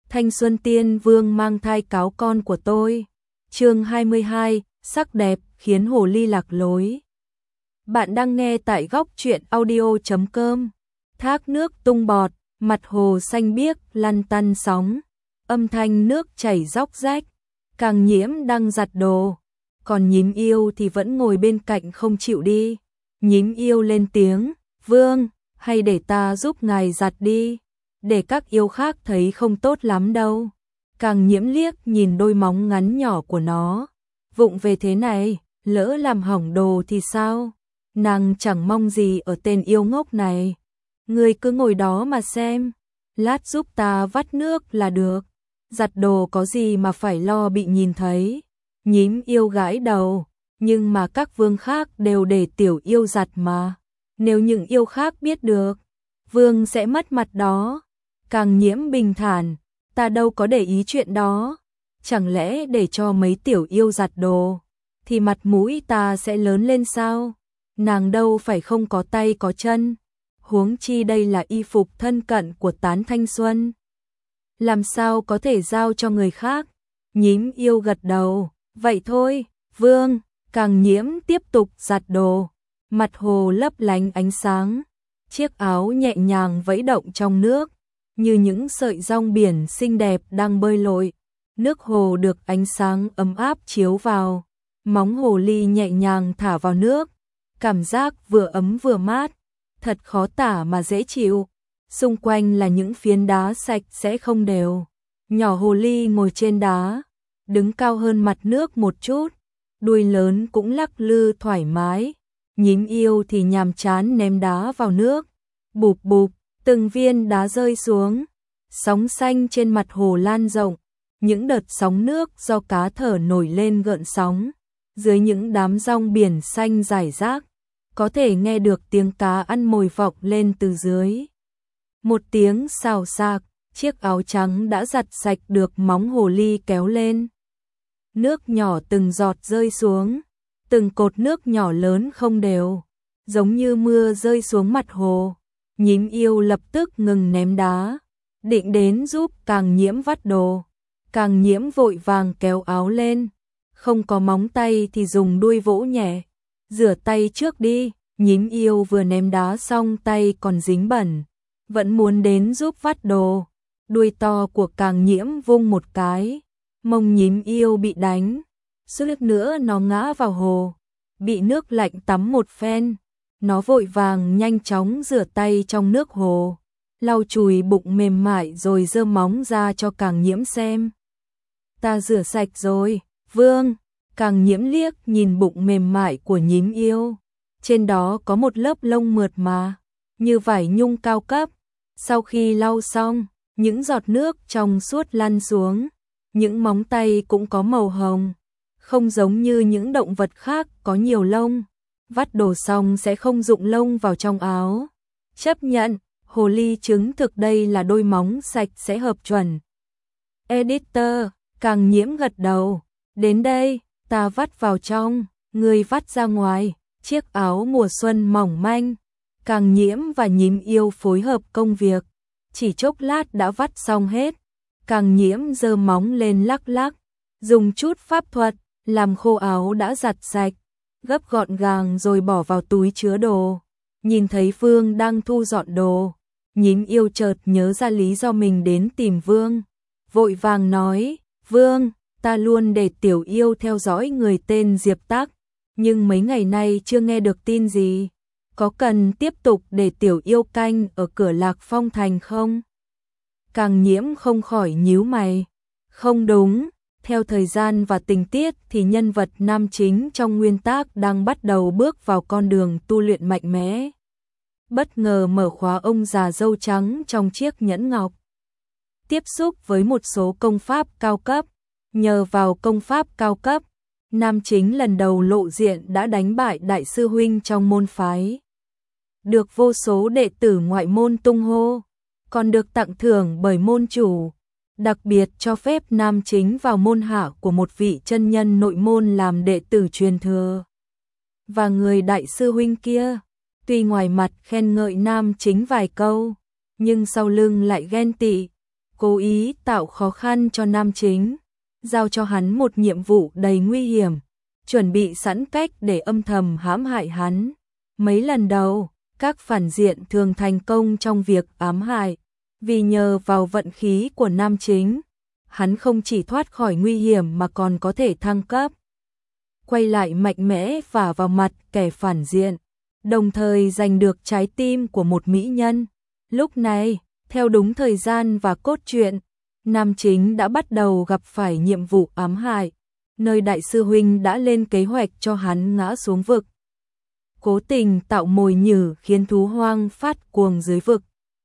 Thanh Xuân Tiên Vương mang thai cáo con của tôi. Chương 22, sắc đẹp khiến hồ ly lạc lối. Bạn đang nghe tại góc truyện audio.com. Thác nước tung bọt, mặt hồ xanh biếc lăn tăn sóng, âm thanh nước chảy róc rách. Càng Nhiễm đang giặt đồ, còn Nhím Yêu thì vẫn ngồi bên cạnh không chịu đi. Nhím Yêu lên tiếng, "Vương, hay để ta giúp ngài giặt đi, để các yêu khác thấy không tốt lắm đâu." Càng Nhiễm liếc nhìn đôi móng ngắn nhỏ của nó, vụng về thế này, lỡ làm hỏng đồ thì sao? Nàng chẳng mong gì ở tên yêu ngốc này. "Ngươi cứ ngồi đó mà xem, lát giúp ta vắt nước là được. Giặt đồ có gì mà phải lo bị nhìn thấy." Nhím Yêu gãi đầu, "Nhưng mà các vương khác đều để tiểu yêu giặt mà. Nếu những yêu khác biết được, vương sẽ mất mặt đó." Càng Nhiễm bình thản, "Ta đâu có để ý chuyện đó. Chẳng lẽ để cho mấy tiểu yêu giặt đồ thì mặt mũi ta sẽ lớn lên sao? Nàng đâu phải không có tay có chân. Huống chi đây là y phục thân cận của Tán Thanh Xuân, làm sao có thể giao cho người khác?" Nhím Yêu gật đầu, "Vậy thôi, vương." Càng Nhiễm tiếp tục giặt đồ, mặt hồ lấp lánh ánh sáng, chiếc áo nhẹ nhàng vẫy động trong nước, như những sợi rong biển xinh đẹp đang bơi lội. Nước hồ được ánh sáng ấm áp chiếu vào, móng hồ ly nhẹ nhàng thả vào nước, cảm giác vừa ấm vừa mát, thật khó tả mà dễ chịu. Xung quanh là những phiến đá sạch sẽ không đều. Nhỏ hồ ly ngồi trên đá, đứng cao hơn mặt nước một chút, đuôi lớn cũng lắc lư thoải mái. Nhím Yêu thì nhàm chán ném đá vào nước, bụp bụp, từng viên đá rơi xuống. Sóng xanh trên mặt hồ lan rộng, những đợt sóng nước do cá thở nổi lên gợn sóng. Dưới những đám rong biển xanh rải rác, có thể nghe được tiếng cá ăn mồi vọng lên từ dưới. Một tiếng xào xạc, chiếc áo trắng đã giặt sạch được móng hồ ly kéo lên. Nước nhỏ từng giọt rơi xuống, từng cột nước nhỏ lớn không đều, giống như mưa rơi xuống mặt hồ. Nhím Yêu lập tức ngừng ném đá, định đến giúp Càng Nhiễm vắt đồ. Càng Nhiễm vội vàng kéo áo lên, không có móng tay thì dùng đuôi vỗ nhẹ. "Rửa tay trước đi." Nhím Yêu vừa ném đá xong tay còn dính bẩn, vẫn muốn đến giúp vắt đồ. Đuôi to của Càng Nhiễm vung một cái, mông Nhím Yêu bị đánh, suýt nữa nó ngã vào hồ, bị nước lạnh tắm một phen. Nó vội vàng nhanh chóng rửa tay trong nước hồ, lau chùi bụng mềm mại rồi giơ móng ra cho Càng Nhiễm xem. "Ta rửa sạch rồi, vương." Càng Nhiễm liếc nhìn bụng mềm mại của Nhím Yêu, trên đó có một lớp lông mượt mà, như vải nhung cao cấp. Sau khi lau xong, những giọt nước trong suốt lăn xuống, những móng tay cũng có màu hồng, không giống như những động vật khác có nhiều lông. Vắt đồ xong sẽ không rụng lông vào trong áo. "Chấp nhận." Hồ ly chứng thực đây là đôi móng sạch sẽ hợp chuẩn. Editor, Càng Nhiễm gật đầu, "Đến đây, ta vắt vào trong, ngươi vắt ra ngoài." Chiếc áo mùa xuân mỏng manh, Càng Nhiễm và Nhím Yêu phối hợp công việc, chỉ chốc lát đã vắt xong hết. Càng Nhiễm giơ móng lên lắc lắc, dùng chút pháp thuật làm khô áo đã giặt sạch, gấp gọn gàng rồi bỏ vào túi chứa đồ. Nhìn thấy Vương đang thu dọn đồ, Nhím Yêu chợt nhớ ra lý do mình đến tìm Vương, vội vàng nói, "Vương, ta luôn để tiểu yêu theo dõi người tên Diệp Tắc, nhưng mấy ngày nay chưa nghe được tin gì. Có cần tiếp tục để tiểu yêu canh ở cửa Lạc Phong Thành không?" Càng Nhiễm không khỏi nhíu mày. "Không đúng, theo thời gian và tình tiết thì nhân vật nam chính trong nguyên tác đang bắt đầu bước vào con đường tu luyện mạnh mẽ. Bất ngờ mở khóa ông già râu trắng trong chiếc nhẫn ngọc. Tiếp xúc với một số công pháp cao cấp. Nhờ vào công pháp cao cấp, nam chính lần đầu lộ diện đã đánh bại đại sư huynh trong môn phái. Được vô số đệ tử ngoại môn tung hô, còn được tặng thưởng bởi môn chủ. Đặc biệt cho phép nam chính vào môn hạ của một vị chân nhân nội môn làm đệ tử truyền thừa. Và người đại sư huynh kia, tuy ngoài mặt khen ngợi nam chính vài câu, nhưng sau lưng lại ghen tị, cố ý tạo khó khăn cho nam chính, giao cho hắn một nhiệm vụ đầy nguy hiểm, chuẩn bị sẵn cách để âm thầm hãm hại hắn. Mấy lần đầu, các phản diện thường thành công trong việc ám hại, vì nhờ vào vận khí của nam chính, hắn không chỉ thoát khỏi nguy hiểm mà còn có thể thăng cấp, quay lại mạnh mẽ vả vào mặt kẻ phản diện, đồng thời giành được trái tim của một mỹ nhân. Lúc này, theo đúng thời gian và cốt truyện, nam chính đã bắt đầu gặp phải nhiệm vụ ám hại, nơi đại sư huynh đã lên kế hoạch cho hắn ngã xuống vực, cố tình tạo mồi nhử khiến thú hoang phát cuồng dưới vực,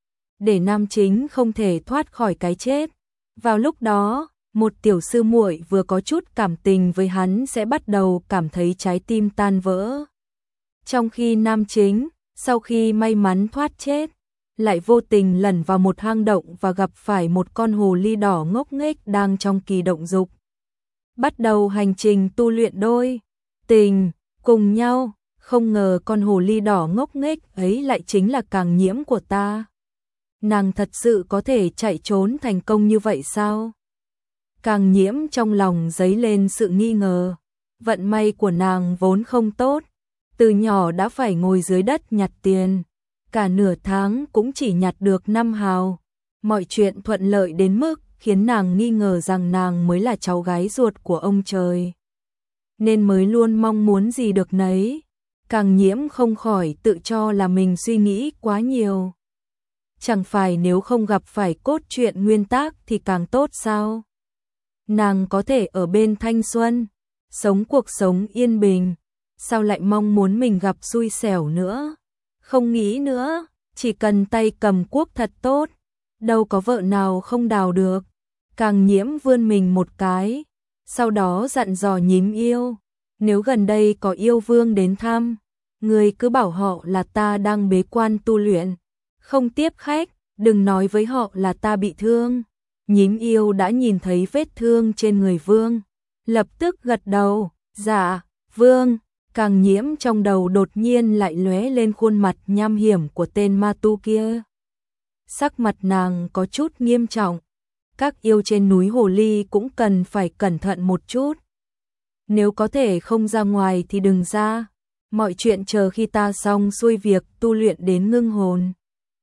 để nam chính không thể thoát khỏi cái chết. Vào lúc đó, một tiểu sư muội vừa có chút cảm tình với hắn sẽ bắt đầu cảm thấy trái tim tan vỡ. Trong khi nam chính, sau khi may mắn thoát chết, lại vô tình lẩn vào một hang động và gặp phải một con hồ ly đỏ ngốc nghếch đang trong kỳ động dục. Bắt đầu hành trình tu luyện đôi tình cùng nhau, không ngờ con hồ ly đỏ ngốc nghếch ấy lại chính là Càng Nhiễm của ta. Nàng thật sự có thể chạy trốn thành công như vậy sao? Càng Nhiễm trong lòng dấy lên sự nghi ngờ, vận may của nàng vốn không tốt, từ nhỏ đã phải ngồi dưới đất nhặt tiền, cả nửa tháng cũng chỉ nhặt được 5 hào. Mọi chuyện thuận lợi đến mức khiến nàng nghi ngờ rằng nàng mới là cháu gái ruột của ông trời, nên mới luôn mong muốn gì được nấy. Càng Nhiễm không khỏi tự cho là mình suy nghĩ quá nhiều. Chẳng phải nếu không gặp phải cốt truyện nguyên tác thì càng tốt sao? Nàng có thể ở bên thanh xuân, sống cuộc sống yên bình, sao lại mong muốn mình gặp xui xẻo nữa? Không nghĩ nữa, chỉ cần tay cầm cuốc thật tốt, đâu có vợ nào không đào được. Càng Nhiễm vươn mình một cái, sau đó dặn dò Nhím Yêu, nếu gần đây có yêu vương đến thăm, người cứ bảo họ là ta đang bế quan tu luyện, không tiếp khách, đừng nói với họ là ta bị thương. Nhím Yêu đã nhìn thấy vết thương trên người vương, lập tức gật đầu, dạ, vương. Càng Nhiễm trong đầu đột nhiên lại lóe lên khuôn mặt nham hiểm của tên ma tu kia. Sắc mặt nàng có chút nghiêm trọng, các yêu trên núi Hồ Ly cũng cần phải cẩn thận một chút. Nếu có thể không ra ngoài thì đừng ra, mọi chuyện chờ khi ta xong xuôi việc tu luyện đến ngưng hồn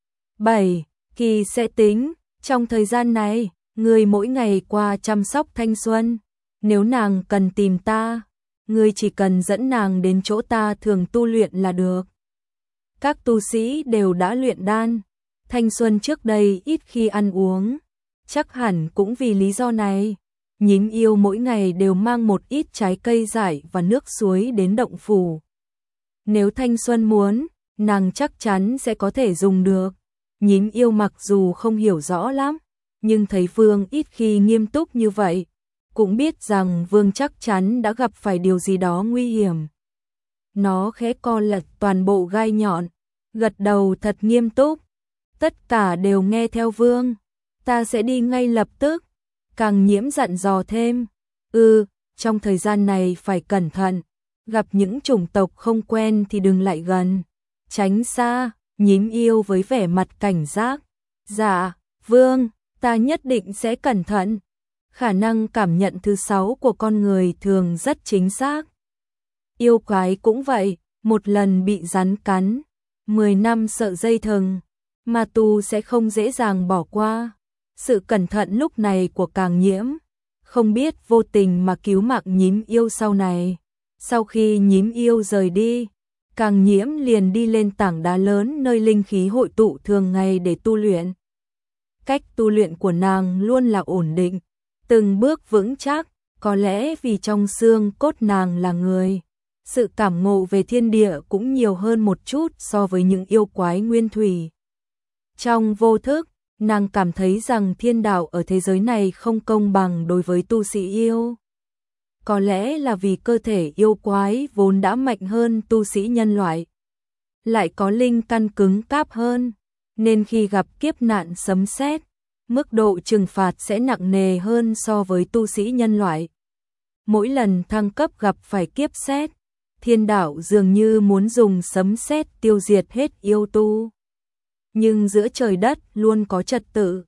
7 kỳ sẽ tính. Trong thời gian này, người mỗi ngày qua chăm sóc thanh xuân, nếu nàng cần tìm ta, ngươi chỉ cần dẫn nàng đến chỗ ta thường tu luyện là được. Các tu sĩ đều đã luyện đan, thanh xuân trước đây ít khi ăn uống, chắc hẳn cũng vì lý do này. Nhím Yêu mỗi ngày đều mang một ít trái cây dại và nước suối đến động phủ. Nếu thanh xuân muốn, nàng chắc chắn sẽ có thể dùng được. Nhím Yêu mặc dù không hiểu rõ lắm, nhưng thấy vương ít khi nghiêm túc như vậy, cũng biết rằng vương chắc chắn đã gặp phải điều gì đó nguy hiểm. Nó khẽ co lật toàn bộ gai nhọn, gật đầu thật nghiêm túc. Tất cả đều nghe theo vương, ta sẽ đi ngay lập tức. Càng Nhiễm dặn dò thêm, trong thời gian này phải cẩn thận, gặp những chủng tộc không quen thì đừng lại gần, tránh xa. Nhím Yêu với vẻ mặt cảnh giác, dạ, vương, ta nhất định sẽ cẩn thận. Khả năng cảm nhận thứ 6 của con người thường rất chính xác. Yêu quái cũng vậy, một lần bị rắn cắn, 10 năm sợ dây thừng, ma tu sẽ không dễ dàng bỏ qua. Sự cẩn thận lúc này của Càng Nhiễm, không biết vô tình mà cứu mạng Nhím Yêu sau này. Sau khi Nhím Yêu rời đi, Càng Nhiễm liền đi lên tảng đá lớn nơi linh khí hội tụ thường ngày để tu luyện. Cách tu luyện của nàng luôn là ổn định, từng bước vững chắc, có lẽ vì trong xương cốt nàng là người. Sự cảm ngộ về thiên địa cũng nhiều hơn một chút so với những yêu quái nguyên thủy. Trong vô thức, nàng cảm thấy rằng thiên đạo ở thế giới này không công bằng đối với tu sĩ yêu. Có lẽ là vì cơ thể yêu quái vốn đã mạnh hơn tu sĩ nhân loại, lại có linh căn cứng cáp hơn, nên khi gặp kiếp nạn sấm sét, mức độ trừng phạt sẽ nặng nề hơn so với tu sĩ nhân loại. Mỗi lần thăng cấp gặp phải kiếp sét, thiên đạo dường như muốn dùng sấm sét tiêu diệt hết yêu tu. Nhưng giữa trời đất luôn có trật tự,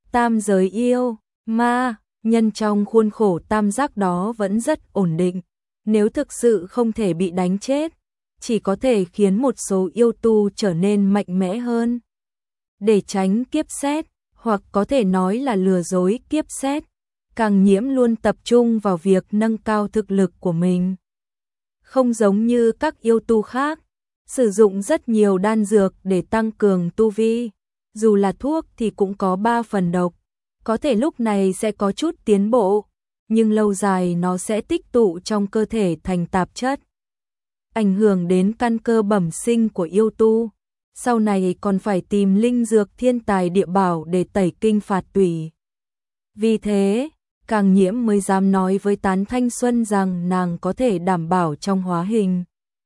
tam giới yêu, ma, nhân trong khuôn khổ tam giác đó vẫn rất ổn định. Nếu thực sự không thể bị đánh chết, chỉ có thể khiến một số yêu tu trở nên mạnh mẽ hơn. Để tránh kiếp xét, hoặc có thể nói là lừa dối kiếp xét, Càng Nhiễm luôn tập trung vào việc nâng cao thực lực của mình. Không giống như các yêu tu khác, sử dụng rất nhiều đan dược để tăng cường tu vi. Dù là thuốc thì cũng có 3 phần độc, có thể lúc này sẽ có chút tiến bộ, nhưng lâu dài nó sẽ tích tụ trong cơ thể thành tạp chất, ảnh hưởng đến căn cơ bẩm sinh của yêu tu. Sau này còn phải tìm linh dược thiên tài địa bảo để tẩy kinh phạt tủy. Vì thế, Càng Nhiễm mới dám nói với Tán Thanh Xuân rằng nàng có thể đảm bảo trong hóa hình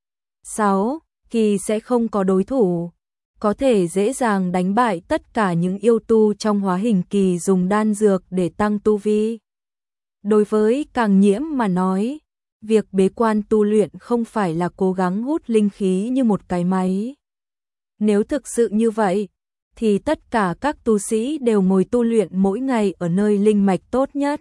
6 kỳ sẽ không có đối thủ, có thể dễ dàng đánh bại tất cả những yêu tu trong hóa hình kỳ dùng đan dược để tăng tu vi. Đối với Càng Nhiễm mà nói, việc bế quan tu luyện không phải là cố gắng hút linh khí như một cái máy. Nếu thực sự như vậy, thì tất cả các tu sĩ đều ngồi tu luyện mỗi ngày ở nơi linh mạch tốt nhất.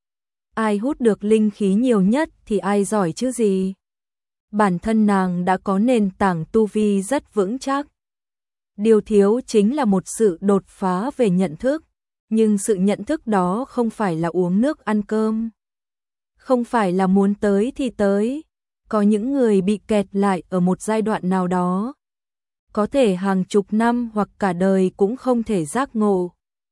Ai hút được linh khí nhiều nhất thì ai giỏi chứ gì. Bản thân nàng đã có nền tảng tu vi rất vững chắc. Điều thiếu chính là một sự đột phá về nhận thức, nhưng sự nhận thức đó không phải là uống nước ăn cơm. Không phải là muốn tới thì tới. Có những người bị kẹt lại ở một giai đoạn nào đó, có thể hàng chục năm hoặc cả đời cũng không thể giác ngộ.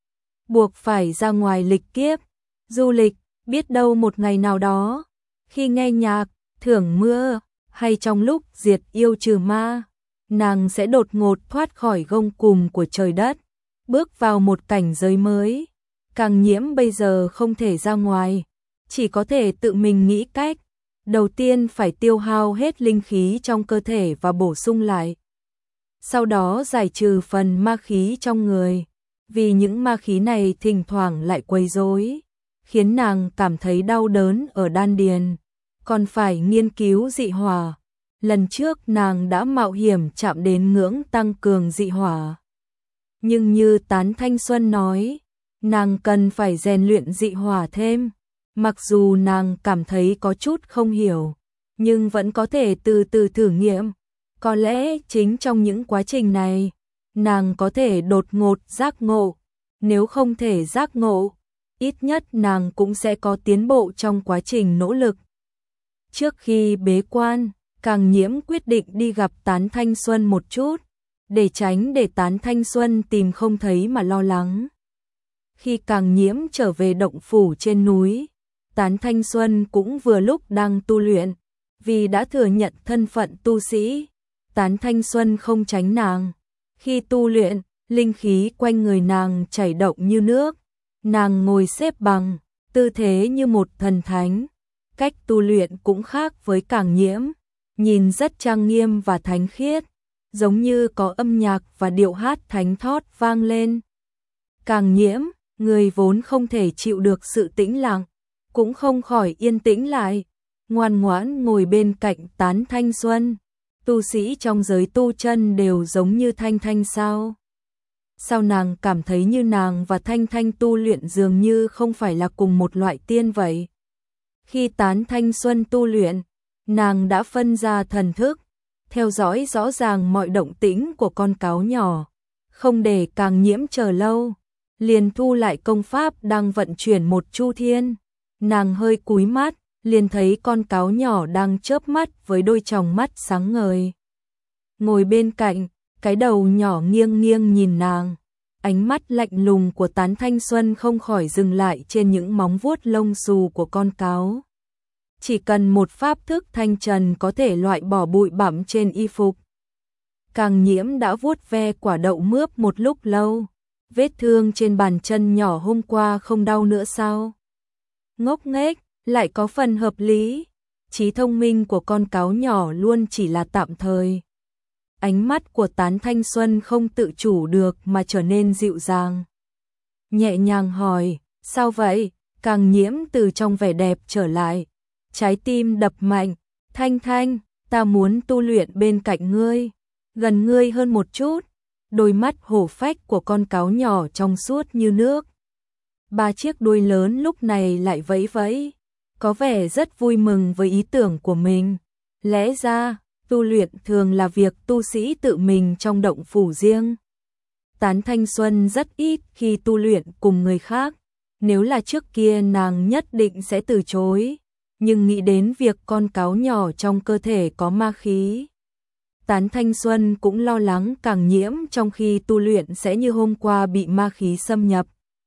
Buộc phải ra ngoài lịch kiếp, du lịch, biết đâu một ngày nào đó, khi nghe nhạc, thưởng mưa, hay trong lúc diệt yêu trừ ma, nàng sẽ đột ngột thoát khỏi gông cùm của trời đất, bước vào một cảnh giới mới. Càng Nhiễm bây giờ không thể ra ngoài, chỉ có thể tự mình nghĩ cách. Đầu tiên phải tiêu hao hết linh khí trong cơ thể và bổ sung lại. Sau đó giải trừ phần ma khí trong người, vì những ma khí này thỉnh thoảng lại quấy rối, khiến nàng cảm thấy đau đớn ở đan điền. Còn phải nghiên cứu dị hỏa. Lần trước nàng đã mạo hiểm chạm đến ngưỡng tăng cường dị hỏa. Nhưng như Tán Thanh Xuân nói, nàng cần phải rèn luyện dị hỏa thêm. Mặc dù nàng cảm thấy có chút không hiểu, nhưng vẫn có thể từ từ thử nghiệm. Có lẽ chính trong những quá trình này, nàng có thể đột ngột giác ngộ. Nếu không thể giác ngộ, ít nhất nàng cũng sẽ có tiến bộ trong quá trình nỗ lực. Trước khi bế quan, Càng Nhiễm quyết định đi gặp Tán Thanh Xuân một chút, để tránh để Tán Thanh Xuân tìm không thấy mà lo lắng. Khi Càng Nhiễm trở về động phủ trên núi, Tán Thanh Xuân cũng vừa lúc đang tu luyện, vì đã thừa nhận thân phận tu sĩ. Tán Thanh Xuân không tránh nàng. Khi tu luyện, linh khí quanh người nàng chảy động như nước. Nàng ngồi xếp bằng, tư thế như một thần thánh. Cách tu luyện cũng khác với Càng Nhiễm, nhìn rất trang nghiêm và thánh khiết, giống như có âm nhạc và điệu hát thánh thót vang lên. Càng Nhiễm, người vốn không thể chịu được sự tĩnh lặng, cũng không khỏi yên tĩnh lại, ngoan ngoãn ngồi bên cạnh Tán Thanh Xuân. Tu sĩ trong giới tu chân đều giống như Thanh Thanh sao? Sao nàng cảm thấy như nàng và Thanh Thanh tu luyện dường như không phải là cùng một loại tiên vậy? Khi Tán Thanh Xuân tu luyện, nàng đã phân ra thần thức, theo dõi rõ ràng mọi động tĩnh của con cáo nhỏ, không để Càng Nhiễm chờ lâu, liền thu lại công pháp đang vận chuyển một chu thiên. Nàng hơi cúi mắt, liền thấy con cáo nhỏ đang chớp mắt với đôi tròng mắt sáng ngời. Ngồi bên cạnh, cái đầu nhỏ nghiêng nghiêng nhìn nàng, ánh mắt lạnh lùng của Tán Thanh Xuân không khỏi dừng lại trên những móng vuốt lông xù của con cáo. Chỉ cần một pháp thức thanh trần có thể loại bỏ bụi bặm trên y phục. Càng Nhiễm đã vuốt ve quả đậu mướp một lúc lâu, vết thương trên bàn chân nhỏ hôm qua không đau nữa sao? Ngốc nghếch, lại có phần hợp lý. Trí thông minh của con cáo nhỏ luôn chỉ là tạm thời. Ánh mắt của Tán Thanh Xuân không tự chủ được mà trở nên dịu dàng. Nhẹ nhàng hỏi, sao vậy? Càng Nhiễm từ trong vẻ đẹp trở lại. Trái tim đập mạnh, Thanh Thanh, ta muốn tu luyện bên cạnh ngươi, gần ngươi hơn một chút. Đôi mắt hổ phách của con cáo nhỏ trong suốt như nước, ba chiếc đuôi lớn lúc này lại vẫy vẫy, có vẻ rất vui mừng với ý tưởng của mình. Lẽ ra, tu luyện thường là việc tu sĩ tự mình trong động phủ riêng. Tán Thanh Xuân rất ít khi tu luyện cùng người khác, nếu là trước kia nàng nhất định sẽ từ chối, nhưng nghĩ đến việc con cáo nhỏ trong cơ thể có ma khí. Tán Thanh Xuân cũng lo lắng Càng Nhiễm trong khi tu luyện sẽ như hôm qua bị ma khí xâm nhập.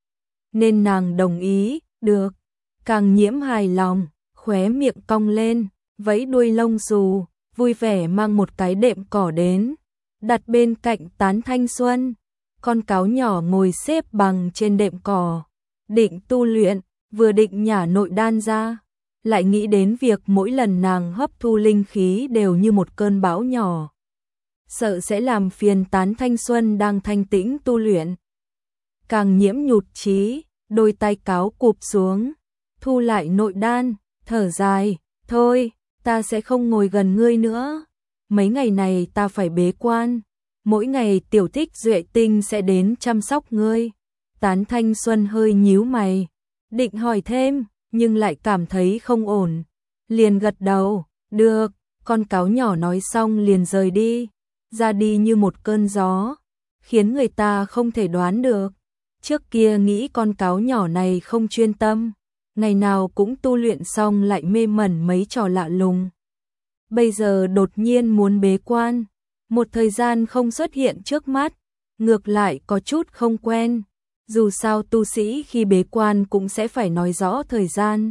Nên nàng đồng ý, được. Càng Nhiễm hài lòng, khóe miệng cong lên, vẫy đuôi lông xù, vui vẻ mang một cái đệm cỏ đến, đặt bên cạnh Tán Thanh Xuân. Con cáo nhỏ ngồi xếp bằng trên đệm cỏ, định tu luyện, vừa định nhả nội đan ra, lại nghĩ đến việc mỗi lần nàng hấp thu linh khí đều như một cơn bão nhỏ. Sợ sẽ làm phiền Tán Thanh Xuân đang thanh tĩnh tu luyện. Càng Nhiễm nhụt chí, đôi tay cáo cụp xuống, thu lại nội đan, thở dài, thôi, ta sẽ không ngồi gần ngươi nữa. Mấy ngày này ta phải bế quan, mỗi ngày Tiểu Thích Duệ Tinh sẽ đến chăm sóc ngươi. Tán Thanh Xuân hơi nhíu mày, định hỏi thêm, nhưng lại cảm thấy không ổn. Liền gật đầu, được, con cáo nhỏ nói xong liền rời đi, ra đi như một cơn gió, khiến người ta không thể đoán được. Trước kia nghĩ con cáo nhỏ này không chuyên tâm, ngày nào cũng tu luyện xong lại mê mẩn mấy trò lạ lùng. Bây giờ đột nhiên muốn bế quan, một thời gian không xuất hiện trước mắt, ngược lại có chút không quen. Dù sao tu sĩ khi bế quan cũng sẽ phải nói rõ thời gian.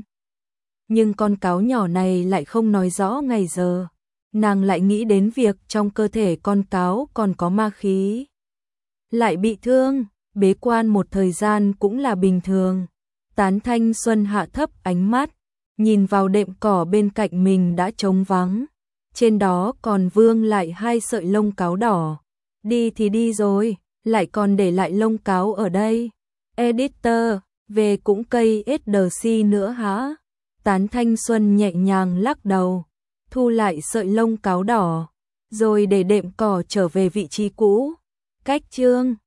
Nhưng con cáo nhỏ này lại không nói rõ ngày giờ. Nàng lại nghĩ đến việc trong cơ thể con cáo còn có ma khí. Lại bị thương, bế quan một thời gian cũng là bình thường. Tán Thanh Xuân hạ thấp ánh mắt, nhìn vào đệm cỏ bên cạnh mình đã trống vắng. Trên đó còn vương lại 2 sợi lông cáo đỏ. Đi thì đi rồi, lại còn để lại lông cáo ở đây. Editor, về cũng cây SDC nữa hả? Tán Thanh Xuân nhẹ nhàng lắc đầu, thu lại sợi lông cáo đỏ, rồi để đệm cỏ trở về vị trí cũ. Cách chương